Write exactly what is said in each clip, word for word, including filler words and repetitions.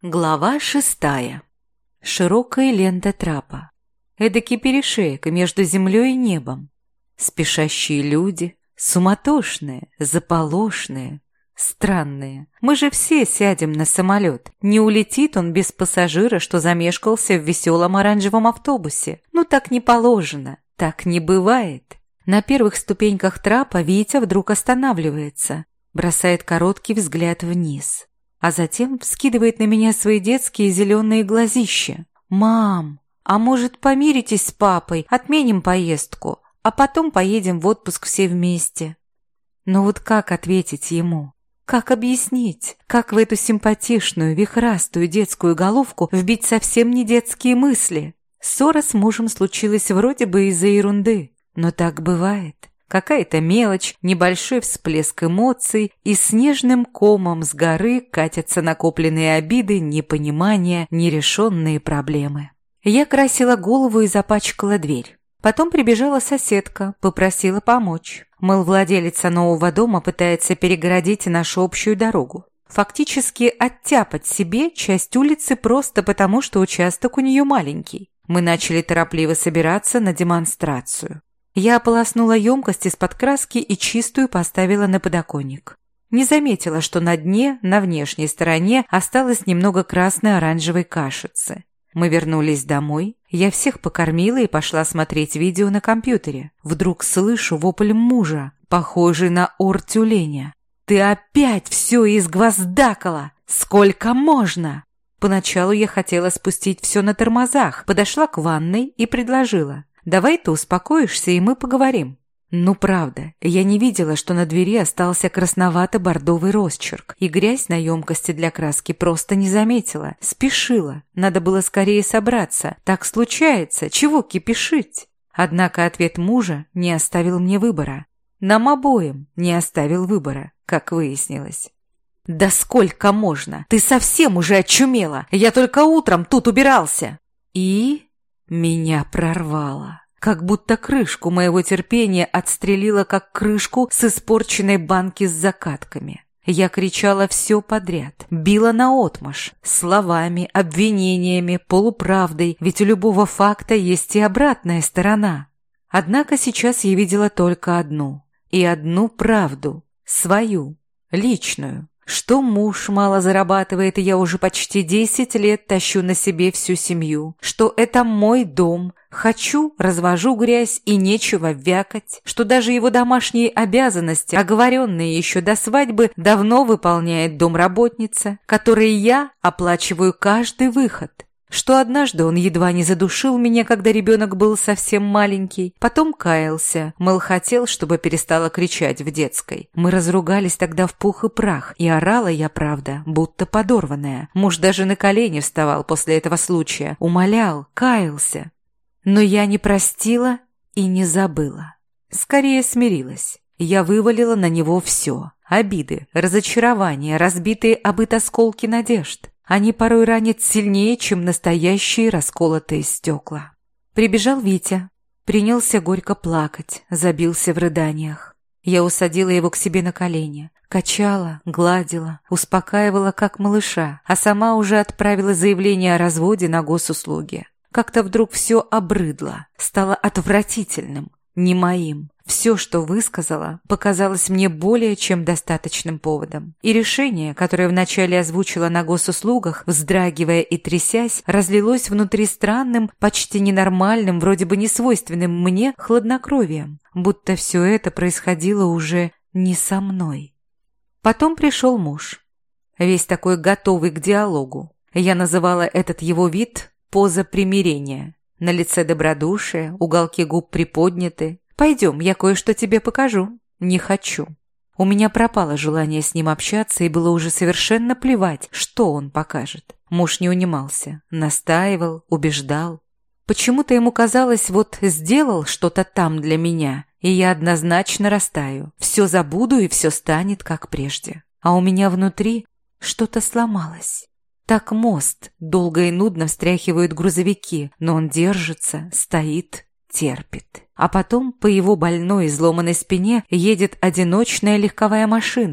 Глава шестая. Широкая лента трапа. Эдакий перешеек между землей и небом. Спешащие люди, суматошные, заполошные, странные. Мы же все сядем на самолет. Не улетит он без пассажира, что замешкался в веселом оранжевом автобусе. Ну так не положено, так не бывает. На первых ступеньках трапа Витя вдруг останавливается, бросает короткий взгляд вниз. А затем вскидывает на меня свои детские зеленые глазища. «Мам, а может, помиритесь с папой, отменим поездку, а потом поедем в отпуск все вместе?» Но вот как ответить ему? Как объяснить? Как в эту симпатичную, вихрастую детскую головку вбить совсем не детские мысли? Ссора с мужем случилась вроде бы из-за ерунды, но так бывает. Какая-то мелочь, небольшой всплеск эмоций, и снежным комом с горы катятся накопленные обиды, непонимания, нерешенные проблемы. Я красила голову и запачкала дверь. Потом прибежала соседка, попросила помочь. Мол, владелица нового дома пытается перегородить нашу общую дорогу. Фактически оттяпать себе часть улицы просто потому, что участок у нее маленький. Мы начали торопливо собираться на демонстрацию. Я ополоснула емкость из-под краски и чистую поставила на подоконник. Не заметила, что на дне, на внешней стороне, осталось немного красной-оранжевой кашицы. Мы вернулись домой. Я всех покормила и пошла смотреть видео на компьютере. Вдруг слышу вопль мужа, похожий на ор тюленя. «Ты опять все изгвоздакала! Сколько можно?» Поначалу я хотела спустить все на тормозах, подошла к ванной и предложила: «Давай ты успокоишься, и мы поговорим». Ну правда, я не видела, что на двери остался красновато-бордовый росчерк, и грязь на емкости для краски просто не заметила. Спешила, надо было скорее собраться. Так случается, чего кипишить? Однако ответ мужа не оставил мне выбора. Нам обоим не оставил выбора, как выяснилось. «Да сколько можно? Ты совсем уже очумела! Я только утром тут убирался!» И... меня прорвало. Как будто крышку моего терпения отстрелила, как крышку с испорченной банки с закатками. Я кричала все подряд, била наотмашь, словами, обвинениями, полуправдой, ведь у любого факта есть и обратная сторона. Однако сейчас я видела только одну. И одну правду. Свою. Личную. Что муж мало зарабатывает, и я уже почти десять лет тащу на себе всю семью. Что это мой дом. Хочу, развожу грязь и нечего вякать. Что даже его домашние обязанности, оговоренные еще до свадьбы, давно выполняет домработница, которой я оплачиваю каждый выход. Что однажды он едва не задушил меня, когда ребенок был совсем маленький. Потом каялся, мол, хотел, чтобы перестала кричать в детской. Мы разругались тогда в пух и прах, и орала я, правда, будто подорванная. Муж даже на колени вставал после этого случая, умолял, каялся. Но я не простила и не забыла. Скорее смирилась. Я вывалила на него все. Обиды, разочарования, разбитые об быт осколки надежд. Они порой ранят сильнее, чем настоящие расколотые стекла. Прибежал Витя, принялся горько плакать, забился в рыданиях. Я усадила его к себе на колени, качала, гладила, успокаивала как малыша, а сама уже отправила заявление о разводе на госуслуги. Как-то вдруг все обрыдло, стало отвратительным, не моим. Все, что высказала, показалось мне более чем достаточным поводом. И решение, которое вначале озвучила на госуслугах, вздрагивая и трясясь, разлилось внутри странным, почти ненормальным, вроде бы несвойственным мне хладнокровием, будто все это происходило уже не со мной. Потом пришел муж, весь такой готовый к диалогу. Я называла этот его вид «поза примирения». На лице добродушие, уголки губ приподняты. «Пойдем, я кое-что тебе покажу». «Не хочу». У меня пропало желание с ним общаться, и было уже совершенно плевать, что он покажет. Муж не унимался, настаивал, убеждал. Почему-то ему казалось, вот сделал что-то там для меня, и я однозначно растаю. Все забуду, и все станет как прежде. А у меня внутри что-то сломалось. Так мост долго и нудно встряхивают грузовики, но он держится, стоит, терпит. А потом по его больной изломанной спине едет одиночная легковая машина.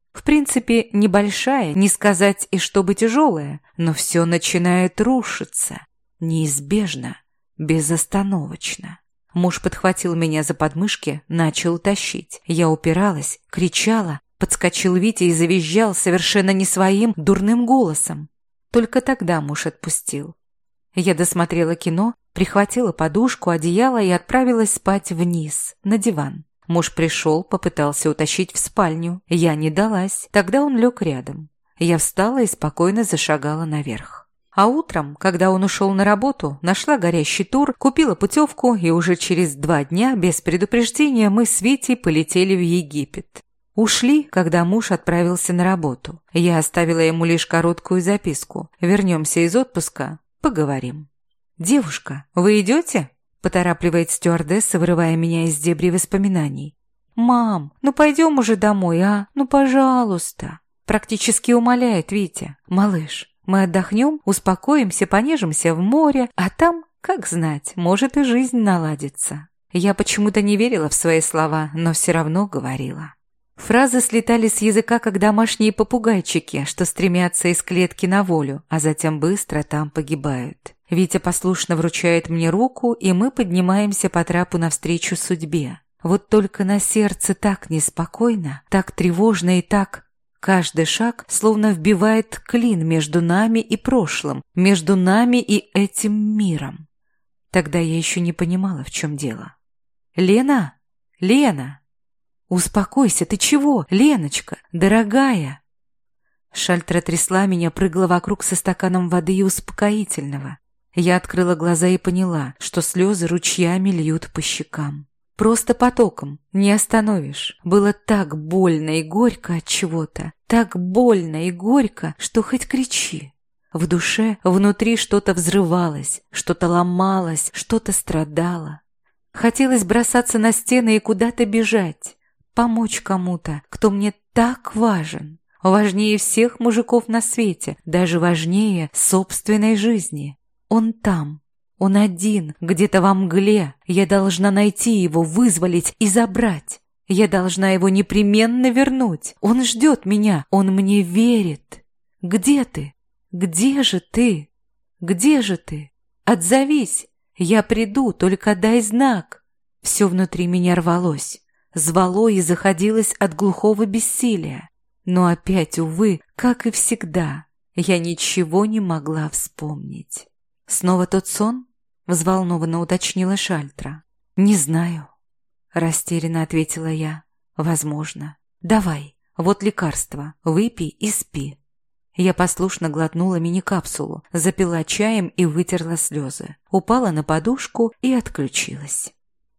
В принципе, небольшая, не сказать и чтобы тяжелая, но все начинает рушиться. Неизбежно, безостановочно. Муж подхватил меня за подмышки, начал тащить. Я упиралась, кричала. Подскочил Витя и завизжал совершенно не своим дурным голосом. Только тогда муж отпустил. Я досмотрела кино, прихватила подушку, одеяло и отправилась спать вниз, на диван. Муж пришел, попытался утащить в спальню. Я не далась. Тогда он лег рядом. Я встала и спокойно зашагала наверх. А утром, когда он ушел на работу, нашла горящий тур, купила путевку, и уже через два дня, без предупреждения, мы с Витей полетели в Египет. Ушли, когда муж отправился на работу. Я оставила ему лишь короткую записку. Вернемся из отпуска, поговорим. «Девушка, вы идете?» – поторапливает стюардесса, вырывая меня из дебри воспоминаний. «Мам, ну пойдем уже домой, а? Ну, пожалуйста!» Практически умоляет Витя. «Малыш, мы отдохнем, успокоимся, понежимся в море, а там, как знать, может и жизнь наладится». Я почему-то не верила в свои слова, но все равно говорила. Фразы слетали с языка, как домашние попугайчики, что стремятся из клетки на волю, а затем быстро там погибают. Витя послушно вручает мне руку, и мы поднимаемся по трапу навстречу судьбе. Вот только на сердце так неспокойно, так тревожно и так... Каждый шаг словно вбивает клин между нами и прошлым, между нами и этим миром. Тогда я еще не понимала, в чем дело. «Лена! Лена!» «Успокойся, ты чего, Леночка, дорогая?» Шальтра трясла меня, прыгала вокруг со стаканом воды и успокоительного. Я открыла глаза и поняла, что слезы ручьями льют по щекам. Просто потоком, не остановишь. Было так больно и горько от чего-то, так больно и горько, что хоть кричи. В душе, внутри что-то взрывалось, что-то ломалось, что-то страдало. Хотелось бросаться на стены и куда-то бежать. Помочь кому-то, кто мне так важен, важнее всех мужиков на свете, даже важнее собственной жизни. Он там, он один, где-то во мгле. Я должна найти его, вызволить и забрать. Я должна его непременно вернуть. Он ждет меня, он мне верит. Где ты? Где же ты? Где же ты? Отзовись, я приду, только дай знак. Все внутри меня рвалось. Звало и заходилось от глухого бессилия. Но опять, увы, как и всегда, я ничего не могла вспомнить. «Снова тот сон?» — взволнованно уточнила Шальтра. «Не знаю», — растерянно ответила я. «Возможно. Давай, вот лекарство, выпей и спи». Я послушно глотнула мини-капсулу, запила чаем и вытерла слезы. Упала на подушку и отключилась.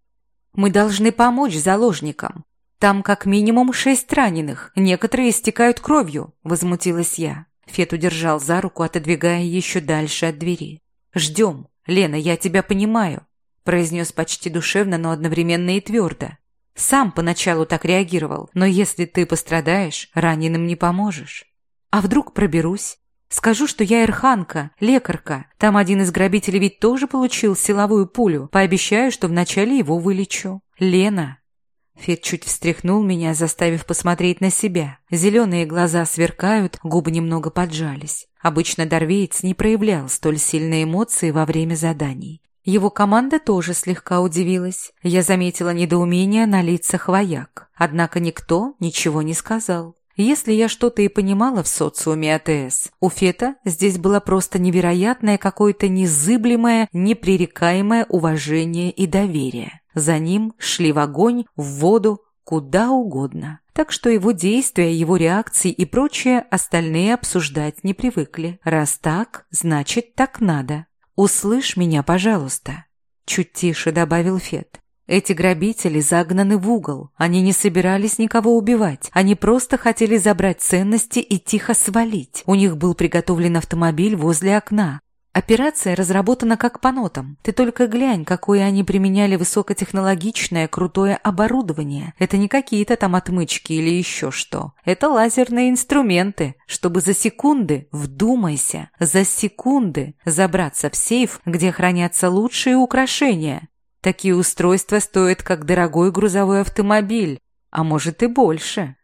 «Мы должны помочь заложникам. Там как минимум шесть раненых, некоторые истекают кровью», – возмутилась я. Фет удержал за руку, отодвигая еще дальше от двери. «Ждем. Лена, я тебя понимаю», – произнес почти душевно, но одновременно и твердо. «Сам поначалу так реагировал, но если ты пострадаешь, раненым не поможешь. А вдруг проберусь? Скажу, что я эрханка, лекарка. Там один из грабителей ведь тоже получил силовую пулю. Пообещаю, что вначале его вылечу. Лена». Фет чуть встряхнул меня, заставив посмотреть на себя. Зеленые глаза сверкают, губы немного поджались. Обычно Дарвеец не проявлял столь сильные эмоции во время заданий. Его команда тоже слегка удивилась. Я заметила недоумение на лицах вояк. Однако никто ничего не сказал. Если я что-то и понимала в социуме АТС, у Фета здесь было просто невероятное какое-то незыблемое, непререкаемое уважение и доверие. За ним шли в огонь, в воду, куда угодно. Так что его действия, его реакции и прочее остальные обсуждать не привыкли. Раз так, значит так надо. «Услышь меня, пожалуйста», — чуть тише добавил Фет. «Эти грабители загнаны в угол. Они не собирались никого убивать. Они просто хотели забрать ценности и тихо свалить. У них был приготовлен автомобиль возле окна. Операция разработана как по нотам. Ты только глянь, какое они применяли высокотехнологичное, крутое оборудование. Это не какие-то там отмычки или еще что. Это лазерные инструменты, чтобы за секунды, вдумайся, за секунды забраться в сейф, где хранятся лучшие украшения. Такие устройства стоят как дорогой грузовой автомобиль, а может и больше.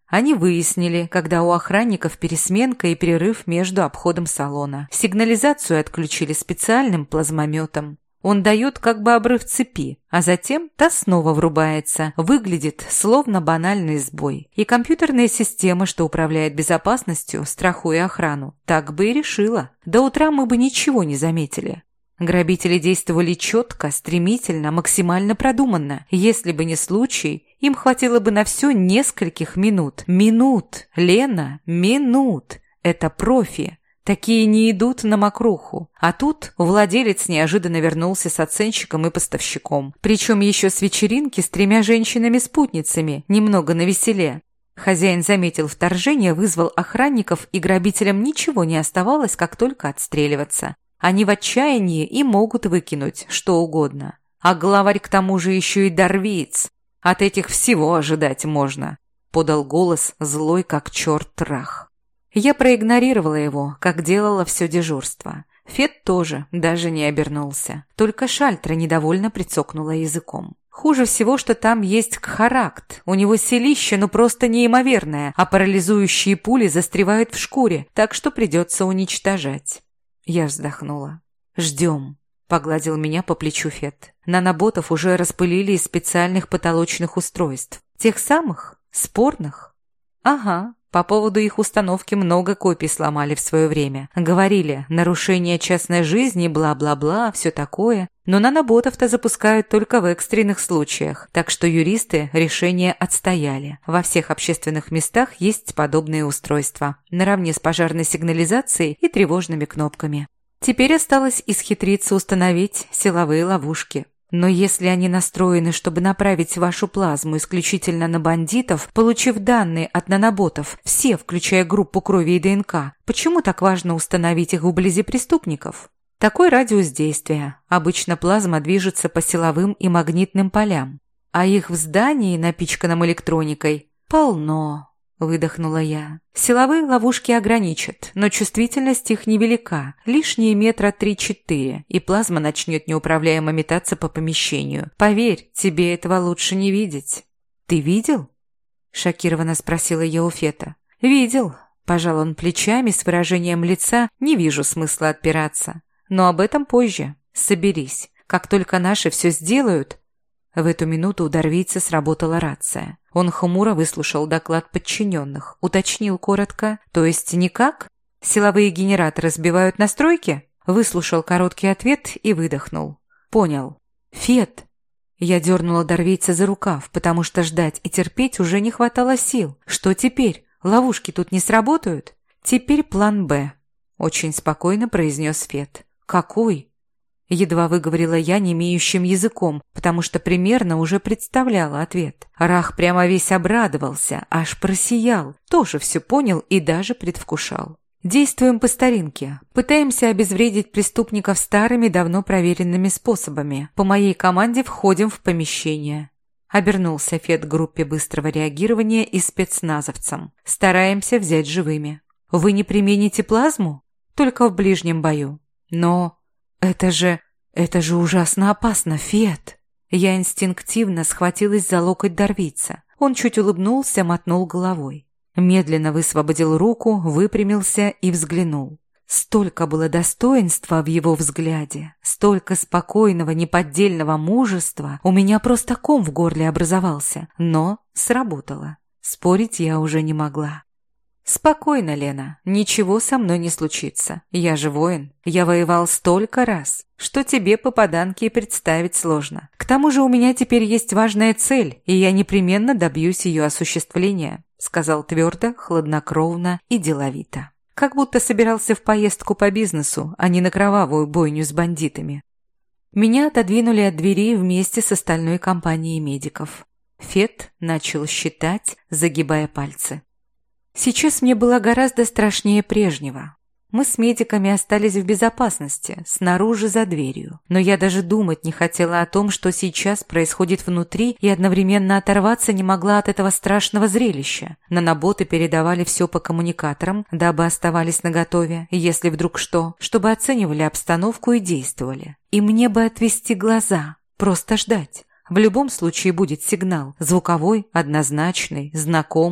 Они выяснили, когда у охранников пересменка и перерыв между обходом салона. Сигнализацию отключили специальным плазмометом. Он дает как бы обрыв цепи, а затем та снова врубается. Выглядит словно банальный сбой. И компьютерная система, что управляет безопасностью, страхуя охрану, так бы и решила. До утра мы бы ничего не заметили. Грабители действовали четко, стремительно, максимально продуманно. Если бы не случай, им хватило бы на все нескольких минут. Минут, Лена, минут. Это профи. Такие не идут на мокруху. А тут владелец неожиданно вернулся с оценщиком и поставщиком. Причем еще с вечеринки с тремя женщинами-спутницами, немного навеселе. Хозяин заметил вторжение, вызвал охранников, и грабителям ничего не оставалось, как только отстреливаться. Они в отчаянии и могут выкинуть что угодно. А главарь к тому же еще и дарвиец. От этих всего ожидать можно. Подал голос злой, как черт трах. Я проигнорировала его, как делала все дежурство. Фет тоже даже не обернулся. Только Шальтра недовольно прицокнула языком. Хуже всего, что там есть кхаракт. У него селище, ну просто неимоверное, а парализующие пули застревают в шкуре, так что придется уничтожать. Я вздохнула. «Ждем», — погладил меня по плечу Фет. Наноботов уже распылили из специальных потолочных устройств. Тех самых? Спорных? Ага, по поводу их установки много копий сломали в свое время. Говорили, нарушение частной жизни, бла-бла-бла, все такое. Но наноботов-то запускают только в экстренных случаях, так что юристы решение отстояли. Во всех общественных местах есть подобные устройства, наравне с пожарной сигнализацией и тревожными кнопками. Теперь осталось исхитриться установить силовые ловушки. Но если они настроены, чтобы направить вашу плазму исключительно на бандитов, получив данные от наноботов, все, включая группу крови и ДНК, почему так важно установить их вблизи преступников? Такой радиус действия. Обычно плазма движется по силовым и магнитным полям. А их в здании, напичканном электроникой, полно, выдохнула я. Силовые ловушки ограничат, но чувствительность их невелика, лишние метра три-четыре, и плазма начнет неуправляемо метаться по помещению. Поверь, тебе этого лучше не видеть. Ты видел? Шокированно спросила я у Фета. Видел. Пожал он плечами с выражением лица, не вижу смысла отпираться. Но об этом позже. Соберись. Как только наши все сделают... В эту минуту у дарвийца сработала рация. Он хмуро выслушал доклад подчиненных. Уточнил коротко. То есть никак? Силовые генераторы сбивают настройки? Выслушал короткий ответ и выдохнул. Понял. Фет. Я дернула дарвийца за рукав, потому что ждать и терпеть уже не хватало сил. Что теперь? Ловушки тут не сработают? Теперь план «Б», очень спокойно произнес Фет. «Какой?» Едва выговорила я немеющим языком, потому что примерно уже представляла ответ. Рах прямо весь обрадовался, аж просиял, тоже все понял и даже предвкушал. Действуем по старинке. Пытаемся обезвредить преступников старыми, давно проверенными способами. По моей команде входим в помещение. Обернулся Фет к группе быстрого реагирования и спецназовцам. Стараемся взять живыми. Вы не примените плазму? Только в ближнем бою. Но... Это же... это же ужасно опасно, Фет. Я инстинктивно схватилась за локоть дарвийца. Он чуть улыбнулся, мотнул головой. Медленно высвободил руку, выпрямился и взглянул. Столько было достоинства в его взгляде, столько спокойного, неподдельного мужества. У меня просто ком в горле образовался, но сработало. Спорить я уже не могла. «Спокойно, Лена, ничего со мной не случится. Я же воин. Я воевал столько раз, что тебе, попаданки, и представить сложно. К тому же у меня теперь есть важная цель, и я непременно добьюсь ее осуществления», сказал твердо, хладнокровно и деловито. Как будто собирался в поездку по бизнесу, а не на кровавую бойню с бандитами. Меня отодвинули от двери вместе с остальной компанией медиков. Фет начал считать, загибая пальцы. Сейчас мне было гораздо страшнее прежнего. Мы с медиками остались в безопасности, снаружи за дверью. Но я даже думать не хотела о том, что сейчас происходит внутри, и одновременно оторваться не могла от этого страшного зрелища. Наноботы передавали все по коммуникаторам, дабы оставались наготове, если вдруг что, чтобы оценивали обстановку и действовали. И мне бы отвести глаза, просто ждать. В любом случае будет сигнал, звуковой, однозначный, знакомый.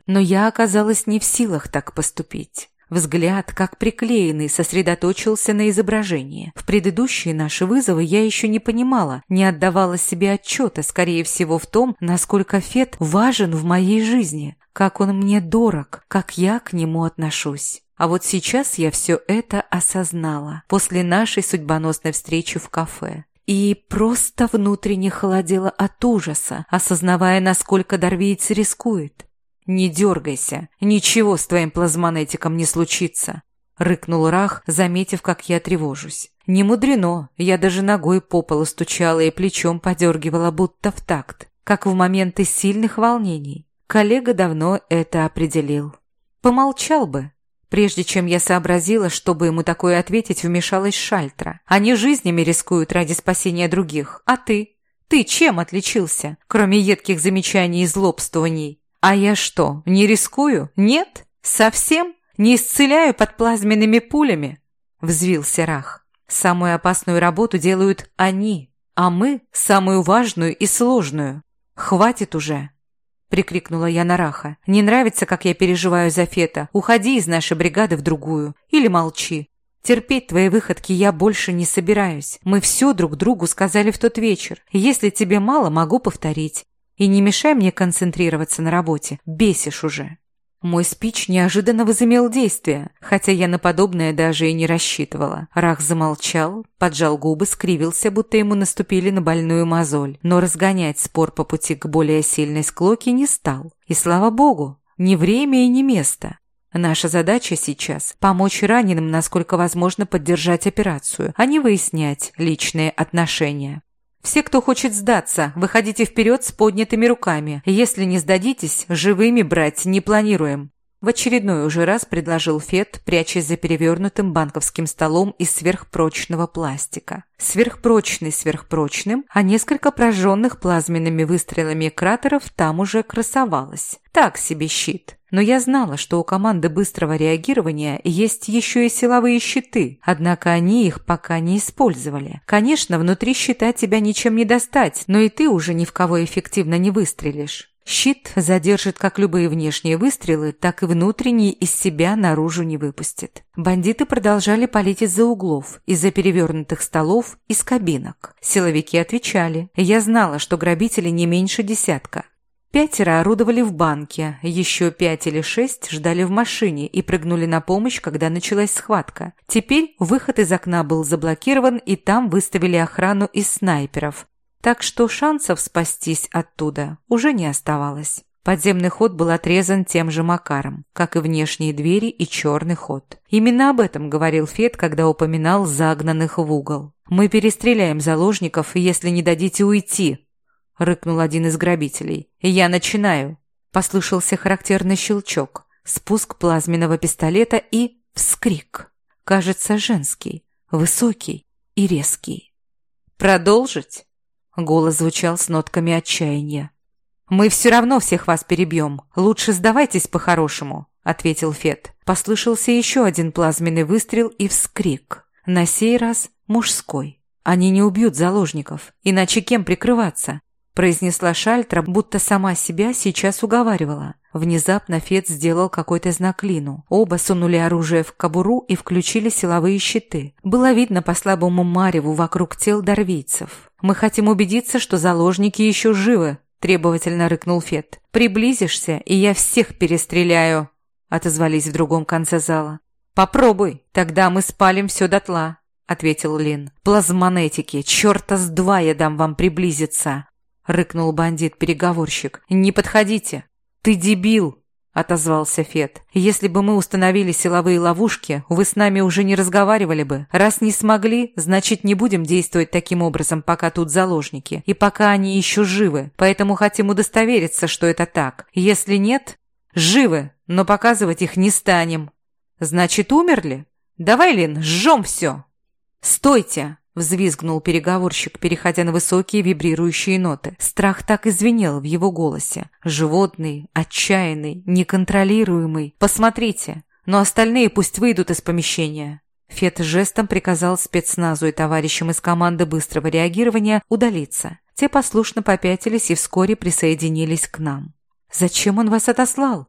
Но я оказалась не в силах так поступить. Взгляд, как приклеенный, сосредоточился на изображении. В предыдущие наши вызовы я еще не понимала, не отдавала себе отчета, скорее всего, в том, насколько Фет важен в моей жизни, как он мне дорог, как я к нему отношусь. А вот сейчас я все это осознала, после нашей судьбоносной встречи в кафе. И просто внутренне холодело от ужаса, осознавая, насколько дарвиец рискует. «Не дергайся, ничего с твоим плазмонетиком не случится», — рыкнул Рах, заметив, как я тревожусь. Не мудрено, я даже ногой по полу стучала и плечом подергивала, будто в такт, как в моменты сильных волнений. Коллега давно это определил. Помолчал бы. Прежде чем я сообразила, чтобы ему такое ответить, вмешалась Шальтра. Они жизнями рискуют ради спасения других. А ты? Ты чем отличился, кроме едких замечаний и злобствований? А я что, не рискую? Нет? Совсем? Не исцеляю под плазменными пулями? Взвился Рах. Самую опасную работу делают они, а мы самую важную и сложную. Хватит уже. Прикрикнула я на Раха. «Не нравится, как я переживаю за Фета? Уходи из нашей бригады в другую. Или молчи. Терпеть твои выходки я больше не собираюсь. Мы все друг другу сказали в тот вечер. Если тебе мало, могу повторить. И не мешай мне концентрироваться на работе. Бесишь уже». Мой спич неожиданно возымел действие, хотя я на подобное даже и не рассчитывала. Рах замолчал, поджал губы, скривился, будто ему наступили на больную мозоль, но разгонять спор по пути к более сильной склоке не стал. И слава богу, ни время и ни место. Наша задача сейчас – помочь раненым, насколько возможно, поддержать операцию, а не выяснять личные отношения. Все, кто хочет сдаться, выходите вперед с поднятыми руками. Если не сдадитесь, живыми брать не планируем. В очередной уже раз предложил Фет, прячась за перевернутым банковским столом из сверхпрочного пластика. Сверхпрочный сверхпрочным, а несколько прожженных плазменными выстрелами кратеров там уже красовалось. Так себе щит. Но я знала, что у команды быстрого реагирования есть еще и силовые щиты, однако они их пока не использовали. Конечно, внутри щита тебя ничем не достать, но и ты уже ни в кого эффективно не выстрелишь. Щит задержит как любые внешние выстрелы, так и внутренние из себя наружу не выпустит. Бандиты продолжали палить из-за углов, из-за перевернутых столов, из кабинок. Силовики отвечали. Я знала, что грабители не меньше десятка. Пятеро орудовали в банке, еще пять или шесть ждали в машине и прыгнули на помощь, когда началась схватка. Теперь выход из окна был заблокирован, и там выставили охрану из снайперов. Так что шансов спастись оттуда уже не оставалось. Подземный ход был отрезан тем же макаром, как и внешние двери и черный ход. Именно об этом говорил Фет, когда упоминал загнанных в угол. «Мы перестреляем заложников, если не дадите уйти», — рыкнул один из грабителей. «Я начинаю». Послышался характерный щелчок, спуск плазменного пистолета и вскрик. Кажется, женский, высокий и резкий. «Продолжить?» Голос звучал с нотками отчаяния. «Мы все равно всех вас перебьем. Лучше сдавайтесь по-хорошему», — ответил Фет. Послышался еще один плазменный выстрел и вскрик. На сей раз мужской. «Они не убьют заложников, иначе кем прикрываться?» произнесла Шальтра, будто сама себя сейчас уговаривала. Внезапно Фет сделал какой-то знак Лину. Оба сунули оружие в кобуру и включили силовые щиты. Было видно по слабому мареву вокруг тел дарвийцев. «Мы хотим убедиться, что заложники еще живы», – требовательно рыкнул Фет. «Приблизишься, и я всех перестреляю», – отозвались в другом конце зала. «Попробуй, тогда мы спалим все дотла», – ответил Лин. «Плазмонетики, черта с два я дам вам приблизиться», – рыкнул бандит-переговорщик. «Не подходите». «Ты дебил!» – отозвался Фет. «Если бы мы установили силовые ловушки, вы с нами уже не разговаривали бы. Раз не смогли, значит, не будем действовать таким образом, пока тут заложники, и пока они еще живы. Поэтому хотим удостовериться, что это так. Если нет, живы, но показывать их не станем». «Значит, умерли? Давай, Лин, сжем все!» «Стойте!» – взвизгнул переговорщик, переходя на высокие вибрирующие ноты. Страх так и звенел в его голосе. Животный, отчаянный, неконтролируемый. «Посмотрите, но остальные пусть выйдут из помещения». Фет жестом приказал спецназу и товарищам из команды быстрого реагирования удалиться. Те послушно попятились и вскоре присоединились к нам. «Зачем он вас отослал?»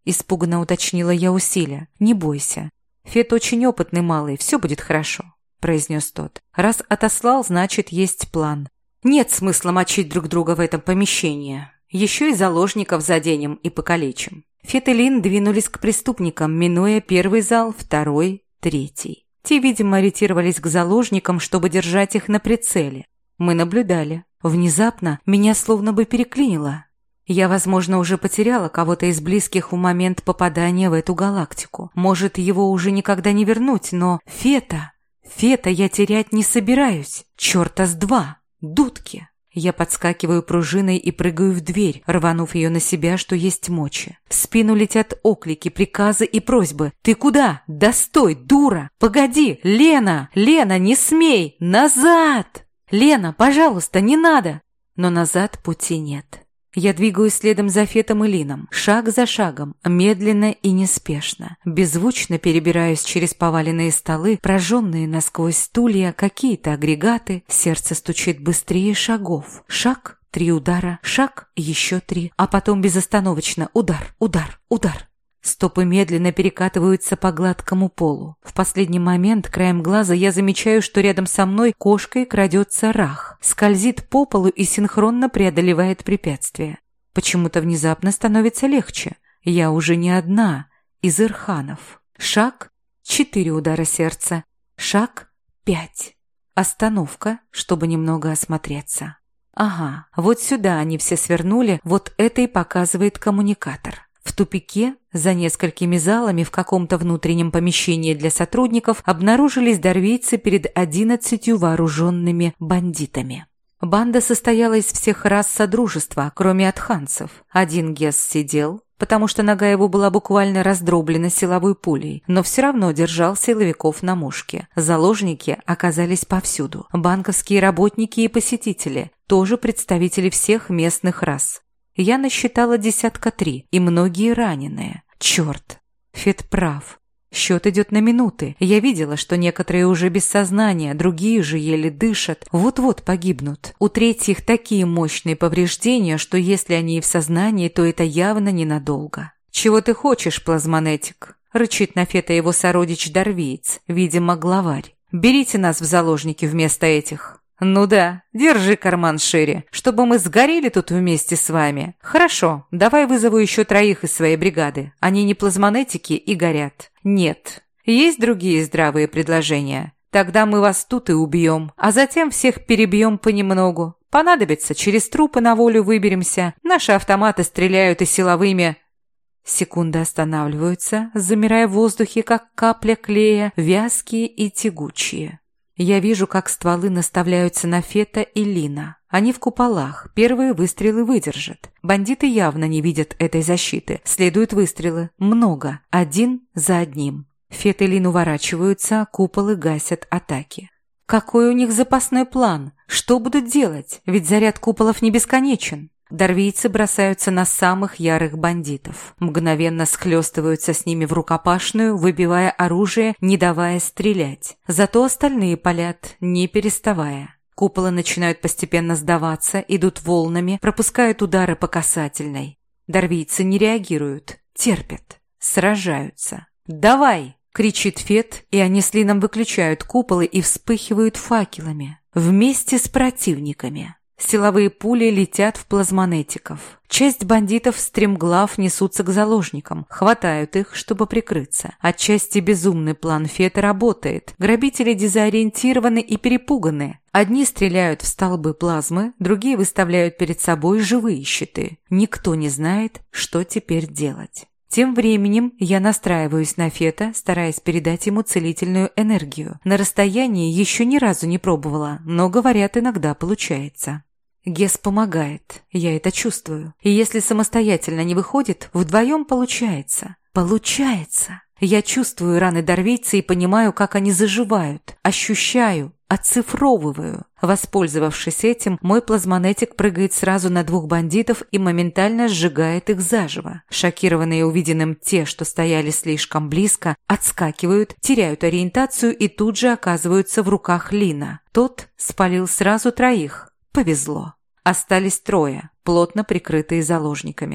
– испуганно уточнила я у Силя. «Не бойся. Фет очень опытный малый, все будет хорошо», – произнес тот. «Раз отослал, значит, есть план. Нет смысла мочить друг друга в этом помещении. Еще и заложников заденем и покалечим». Фет и Лин двинулись к преступникам, минуя первый зал, второй, третий. Те, видимо, ориентировались к заложникам, чтобы держать их на прицеле. Мы наблюдали. Внезапно меня словно бы переклинило. Я, возможно, уже потеряла кого-то из близких в момент попадания в эту галактику. Может, его уже никогда не вернуть, но Фета... Фета я терять не собираюсь. Чёрта с два. Дудки. Я подскакиваю пружиной и прыгаю в дверь, рванув ее на себя, что есть мочи. В спину летят оклики, приказы и просьбы. «Ты куда? Да стой, дура! Погоди! Лена! Лена, не смей! Назад! Лена, пожалуйста, не надо!» Но назад пути нет. Я двигаюсь следом за Фетом и Лином, шаг за шагом, медленно и неспешно. Беззвучно перебираюсь через поваленные столы, прожженные насквозь стулья, какие-то агрегаты. Сердце стучит быстрее шагов. Шаг, три удара, шаг, еще три, а потом безостановочно удар, удар, удар. Стопы медленно перекатываются по гладкому полу. В последний момент краем глаза я замечаю, что рядом со мной кошкой крадется Рах. Скользит по полу и синхронно преодолевает препятствия. Почему-то внезапно становится легче. Я уже не одна из Ирханов. Шаг, четыре удара сердца. Шаг, пять. Остановка, чтобы немного осмотреться. Ага, вот сюда они все свернули, вот это и показывает коммуникатор. В тупике, за несколькими залами в каком-то внутреннем помещении для сотрудников, обнаружились дарвийцы перед одиннадцатью вооруженными бандитами. Банда состояла из всех рас Содружества, кроме атханцев. Один гес сидел, потому что нога его была буквально раздроблена силовой пулей, но все равно держал силовиков на мушке. Заложники оказались повсюду. Банковские работники и посетители, тоже представители всех местных рас. Я насчитала десятка три, и многие раненые. Черт, Фет прав. Счет идет на минуты. Я видела, что некоторые уже без сознания, другие же еле дышат, вот-вот погибнут. У третьих такие мощные повреждения, что если они и в сознании, то это явно ненадолго. «Чего ты хочешь, плазмонетик?» – рычит на Фета его сородич-дарвиец, видимо, главарь. «Берите нас в заложники вместо этих». «Ну да, держи карман шире, чтобы мы сгорели тут вместе с вами. Хорошо, давай вызову еще троих из своей бригады. Они не плазмонетики и горят». «Нет. Есть другие здравые предложения? Тогда мы вас тут и убьем, а затем всех перебьем понемногу. Понадобится, через трупы на волю выберемся. Наши автоматы стреляют и силовыми...» Секунды останавливаются, замирая в воздухе, как капля клея, вязкие и тягучие. Я вижу, как стволы наставляются на Фета и Лина. Они в куполах, первые выстрелы выдержат. Бандиты явно не видят этой защиты. Следуют выстрелы. Много. Один за одним. Фет и Лин уворачиваются, куполы гасят атаки. Какой у них запасной план? Что будут делать? Ведь заряд куполов не бесконечен. Дарвийцы бросаются на самых ярых бандитов. Мгновенно схлестываются с ними в рукопашную, выбивая оружие, не давая стрелять. Зато остальные палят, не переставая. Куполы начинают постепенно сдаваться, идут волнами, пропускают удары по касательной. Дарвийцы не реагируют, терпят, сражаются. «Давай!» – кричит Фет, и они с Лином выключают куполы и вспыхивают факелами. Вместе с противниками. Силовые пули летят в плазмонетиков. Часть бандитов стремглав несутся к заложникам, хватают их, чтобы прикрыться. Отчасти безумный план Фета работает. Грабители дезориентированы и перепуганы. Одни стреляют в столбы плазмы, другие выставляют перед собой живые щиты. Никто не знает, что теперь делать. Тем временем я настраиваюсь на Фета, стараясь передать ему целительную энергию. На расстоянии еще ни разу не пробовала, но, говорят, иногда получается. Гес помогает, я это чувствую. И если самостоятельно не выходит, вдвоем получается. Получается. Я чувствую раны дарвийца и понимаю, как они заживают. Ощущаю, оцифровываю. Воспользовавшись этим, мой плазмонетик прыгает сразу на двух бандитов и моментально сжигает их заживо. Шокированные увиденным те, что стояли слишком близко, отскакивают, теряют ориентацию и тут же оказываются в руках Лина. Тот спалил сразу троих. Повезло. Остались трое, плотно прикрытые заложниками.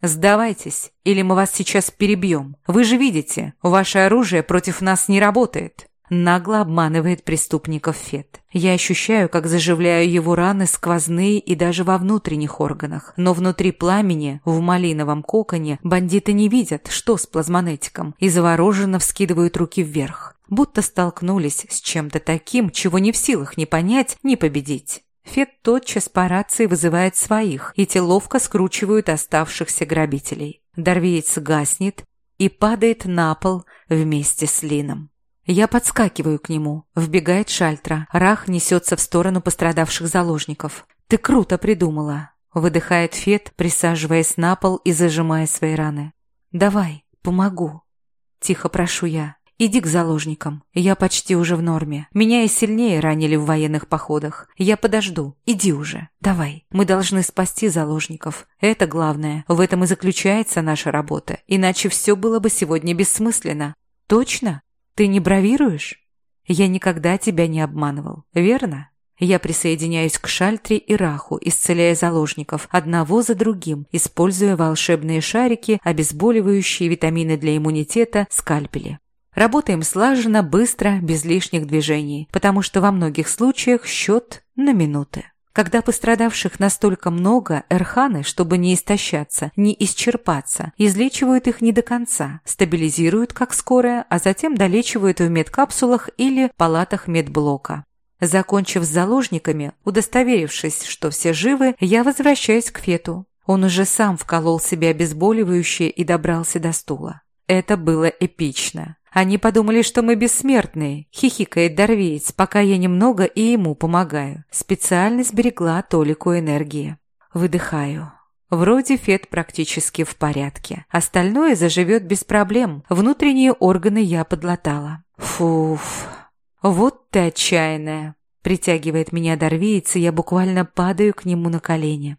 «Сдавайтесь, или мы вас сейчас перебьем. Вы же видите, ваше оружие против нас не работает». Нагло обманывает преступников Фет. Я ощущаю, как заживляю его раны сквозные и даже во внутренних органах. Но внутри пламени, в малиновом коконе, бандиты не видят, что с плазмонетиком, и завороженно вскидывают руки вверх. Будто столкнулись с чем-то таким, чего не в силах ни понять, ни победить. Фет тотчас по рации вызывает своих, и те ловко скручивают оставшихся грабителей. Дарвеец гаснет и падает на пол вместе с Лином. Я подскакиваю к нему. Вбегает Шальтра. Рах несется в сторону пострадавших заложников. «Ты круто придумала!» Выдыхает Фет, присаживаясь на пол и зажимая свои раны. «Давай, помогу!» Тихо прошу я. «Иди к заложникам. Я почти уже в норме. Меня и сильнее ранили в военных походах. Я подожду. Иди уже. Давай. Мы должны спасти заложников. Это главное. В этом и заключается наша работа. Иначе все было бы сегодня бессмысленно». «Точно? Ты не бравируешь? Я никогда тебя не обманывал, верно?» Я присоединяюсь к Шальтре и Раху, исцеляя заложников одного за другим, используя волшебные шарики, обезболивающие, витамины для иммунитета, скальпели. Работаем слаженно, быстро, без лишних движений, потому что во многих случаях счет на минуты. Когда пострадавших настолько много, эрханы, чтобы не истощаться, не исчерпаться, излечивают их не до конца, стабилизируют как скорая, а затем долечивают в медкапсулах или палатах медблока. Закончив с заложниками, удостоверившись, что все живы, я возвращаюсь к Фету. Он уже сам вколол себе обезболивающее и добрался до стула. Это было эпично. Они подумали, что мы бессмертные, хихикает Дарвеец, пока я немного и ему помогаю. Специально сберегла толику энергии. Выдыхаю. Вроде Фет практически в порядке. Остальное заживет без проблем. Внутренние органы я подлатала. Фуф. Вот ты отчаянная. Притягивает меня Дарвеец, и я буквально падаю к нему на колени.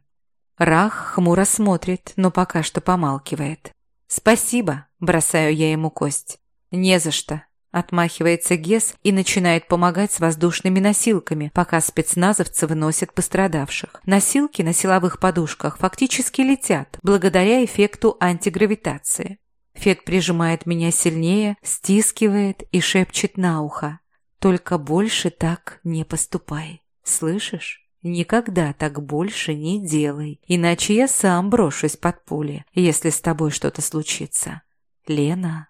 Рах хмуро смотрит, но пока что помалкивает. «Спасибо», – бросаю я ему кость. «Не за что», – отмахивается Гес и начинает помогать с воздушными носилками, пока спецназовцы выносят пострадавших. Носилки на силовых подушках фактически летят, благодаря эффекту антигравитации. Фет прижимает меня сильнее, стискивает и шепчет на ухо. «Только больше так не поступай. Слышишь? Никогда так больше не делай, иначе я сам брошусь под пули, если с тобой что-то случится. Лена...»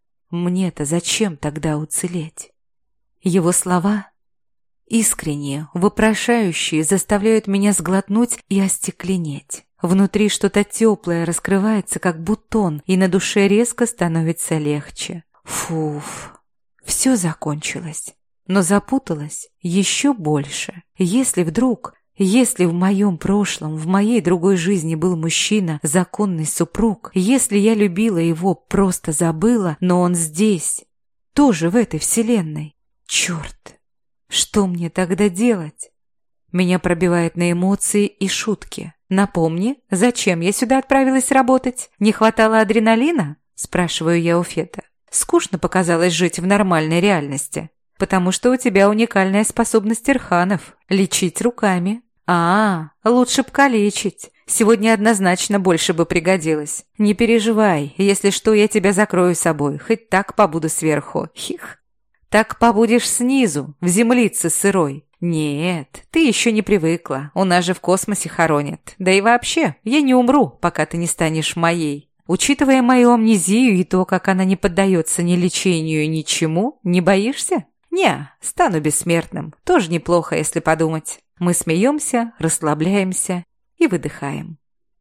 Мне-то зачем тогда уцелеть? Его слова, искренние, вопрошающие, заставляют меня сглотнуть и остекленеть. Внутри что-то теплое раскрывается, как бутон, и на душе резко становится легче. Фуф, все закончилось, но запуталось еще больше. Если вдруг... Если в моем прошлом, в моей другой жизни был мужчина, законный супруг, если я любила его, просто забыла, но он здесь, тоже в этой вселенной. Черт, что мне тогда делать? Меня пробивает на эмоции и шутки. Напомни, зачем я сюда отправилась работать? Не хватало адреналина? Спрашиваю я у Фета. Скучно показалось жить в нормальной реальности. Потому что у тебя уникальная способность эрханов – лечить руками. А, лучше б калечить. Сегодня однозначно больше бы пригодилось. Не переживай, если что, я тебя закрою собой, хоть так побуду сверху. Хих. Так побудешь снизу, в землице сырой. Нет, ты еще не привыкла, у нас же в космосе хоронят. Да и вообще, я не умру, пока ты не станешь моей. Учитывая мою амнезию и то, как она не поддается ни лечению, ничему, не боишься? Не, стану бессмертным. Тоже неплохо, если подумать. Мы смеемся, расслабляемся и выдыхаем.